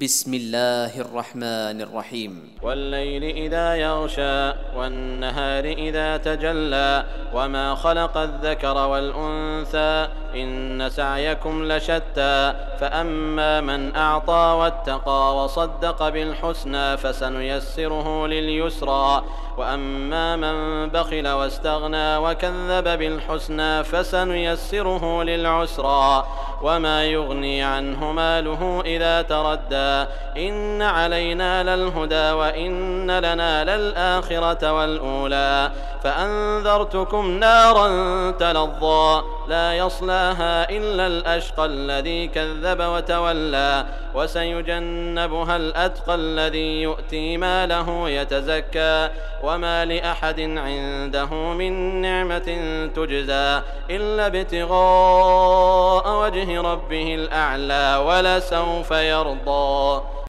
بسم الله الرحمن الرحيم. والليل إذا يغشى والنهار إذا تجلى وما خلق الذكر والأنثى إن سعيكم لشتى فأما من أعطى واتقى وصدق بالحسنى فسنيسره لليسرى وأما من بخل واستغنى وكذب بالحسنى فسنيسره للعسرى وما يغني عنه ماله إذا تردى إن علينا للهدى وإن لنا للآخرة والأولى فأنذرتكم نارا تلظى لا يصلاها إلا الأشقى الذي كذب وتولى وسيجنبها الأتقى الذي يؤتي ماله يتزكى وما لأحد عنده من نعمة تجزى إلا ابتغاء وجه ربه الأعلى ولسوف يرضى.